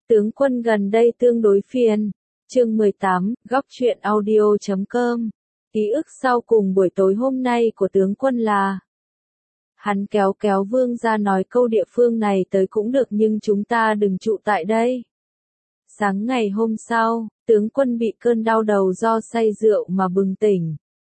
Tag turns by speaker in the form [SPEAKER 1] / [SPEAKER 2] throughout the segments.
[SPEAKER 1] Tướng quân gần đây tương đối phiền. Chương 18, góc truyện audio.com. Ký ức sau cùng buổi tối hôm nay của tướng quân là: hắn kéo Vương ra nói câu địa phương này tới cũng được nhưng chúng ta đừng trụ tại đây. Sáng ngày hôm sau, tướng quân bị cơn đau đầu do say rượu mà bừng tỉnh.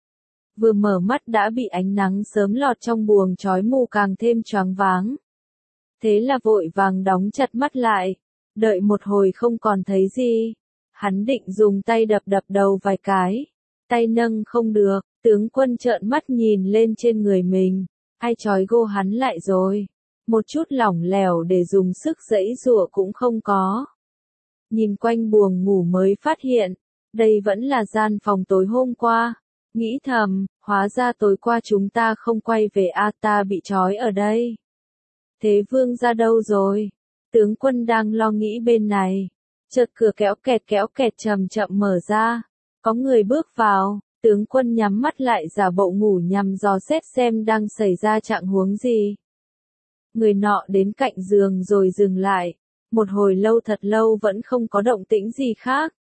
[SPEAKER 1] Vừa mở mắt đã bị ánh nắng sớm lọt trong buồng chói mù càng thêm choáng váng. Thế là vội vàng đóng chặt mắt lại, đợi một hồi không còn thấy gì. Hắn định dùng tay đập đầu vài cái. Tay nâng không được, tướng quân trợn mắt nhìn lên trên người mình. Ai trói gô hắn lại rồi? Một chút lỏng lẻo để dùng sức giãy giụa cũng không có. Nhìn quanh buồng ngủ mới phát hiện, đây vẫn là gian phòng tối hôm qua. Nghĩ thầm, hóa ra tối qua chúng ta không quay về ta bị trói ở đây. Thế Vương ra đâu rồi? Tướng quân đang lo nghĩ bên này. Chợt cửa kéo kẹt chậm chậm mở ra. Có người bước vào, tướng quân nhắm mắt lại giả bộ ngủ nhằm dò xét xem đang xảy ra trạng huống gì. Người nọ đến cạnh giường rồi dừng lại. Một hồi lâu thật lâu vẫn không có động tĩnh gì khác.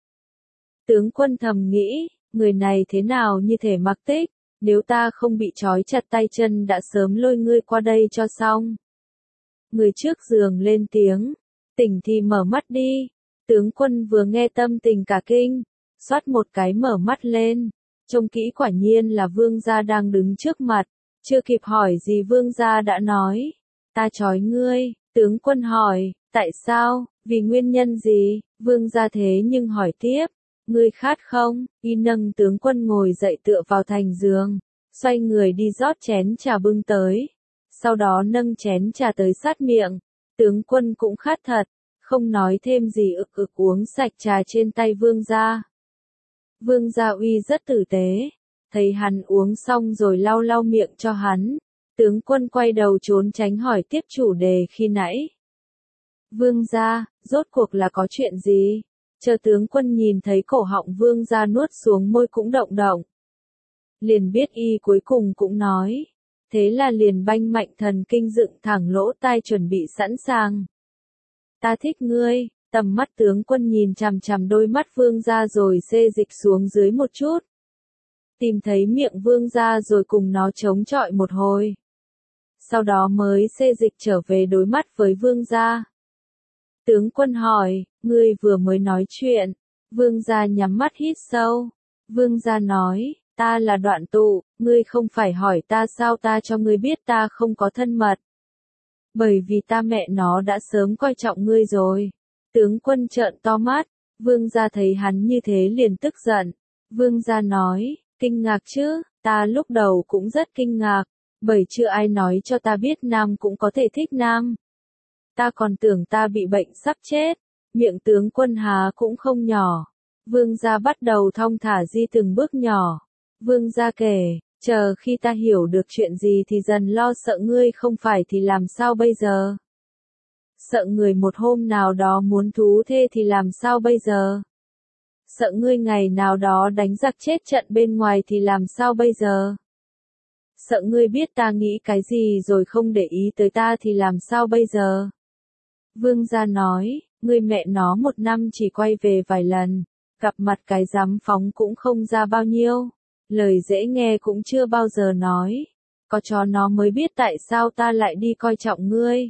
[SPEAKER 1] Tướng quân thầm nghĩ, người này thế nào như thể mặc tích, nếu ta không bị trói chặt tay chân đã sớm lôi ngươi qua đây cho xong. Người trước giường lên tiếng, tỉnh thì mở mắt đi. Tướng quân vừa nghe tâm tình cả kinh, xoát một cái mở mắt lên, trông kỹ quả nhiên là Vương gia đang đứng trước mặt, chưa kịp hỏi gì Vương gia đã nói, ta trói ngươi. Tướng quân hỏi, tại sao, vì nguyên nhân gì? Vương gia thế nhưng hỏi tiếp, ngươi khát không? Y nâng tướng quân ngồi dậy tựa vào thành giường, xoay người đi rót chén trà bưng tới, sau đó nâng chén trà tới sát miệng. Tướng quân cũng khát thật, không nói thêm gì ực uống sạch trà trên tay Vương gia. Vương gia uy rất tử tế, thấy hắn uống xong rồi lau lau miệng cho hắn. Tướng quân quay đầu trốn tránh hỏi tiếp chủ đề khi nãy. Vương gia, rốt cuộc là có chuyện gì? Chờ tướng quân nhìn thấy cổ họng Vương gia nuốt xuống môi cũng động động. Liền biết y cuối cùng cũng nói. Thế là liền banh mạnh thần kinh dựng thẳng lỗ tai chuẩn bị sẵn sàng. Ta thích ngươi. Tầm mắt tướng quân nhìn chằm chằm đôi mắt Vương gia rồi xê dịch xuống dưới một chút. Tìm thấy miệng Vương gia rồi cùng nó chống chọi một hồi. Sau đó mới xê dịch trở về đối mắt với Vương gia. Tướng quân hỏi, ngươi vừa mới nói chuyện. Vương gia nhắm mắt hít sâu. Vương gia nói, ta là Đoạn Tụ, ngươi không phải hỏi ta sao ta cho ngươi biết ta không có thân mật. Bởi vì ta mẹ nó đã sớm coi trọng ngươi rồi. Tướng quân trợn to mắt, Vương gia thấy hắn như thế liền tức giận. Vương gia nói, kinh ngạc chứ, ta lúc đầu cũng rất kinh ngạc, bởi chưa ai nói cho ta biết nam cũng có thể thích nam. Ta còn tưởng ta bị bệnh sắp chết, miệng tướng quân há cũng không nhỏ. Vương gia bắt đầu thong thả di từng bước nhỏ. Vương gia kể, chờ khi ta hiểu được chuyện gì thì dần lo sợ ngươi không phải thì làm sao bây giờ? Sợ người một hôm nào đó muốn thú thê thì làm sao bây giờ? Sợ ngươi ngày nào đó đánh giặc chết trận bên ngoài thì làm sao bây giờ? Sợ ngươi biết ta nghĩ cái gì rồi không để ý tới ta thì làm sao bây giờ? Vương gia nói, ngươi mẹ nó một năm chỉ quay về vài lần, gặp mặt cái dám phóng cũng không ra bao nhiêu, lời dễ nghe cũng chưa bao giờ nói, có chó nó mới biết tại sao ta lại đi coi trọng ngươi.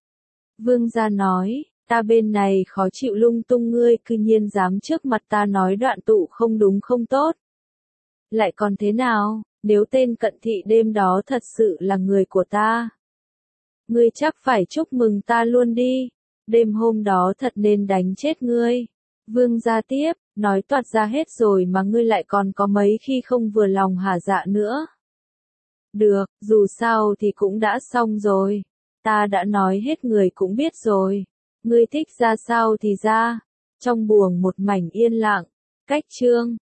[SPEAKER 1] Vương gia nói, ta bên này khó chịu lung tung ngươi cư nhiên dám trước mặt ta nói Đoạn Tụ không đúng không tốt. Lại còn thế nào, nếu tên Cận Thị đêm đó thật sự là người của ta. Ngươi chắc phải chúc mừng ta luôn đi, đêm hôm đó thật nên đánh chết ngươi. Vương gia tiếp, nói toạc ra hết rồi mà ngươi lại còn có mấy khi không vừa lòng hả dạ nữa. Được, dù sao thì cũng đã xong rồi. Ta đã nói hết người cũng biết rồi. Ngươi thích ra sao thì ra. Trong buồng một mảnh yên lặng. Cách chương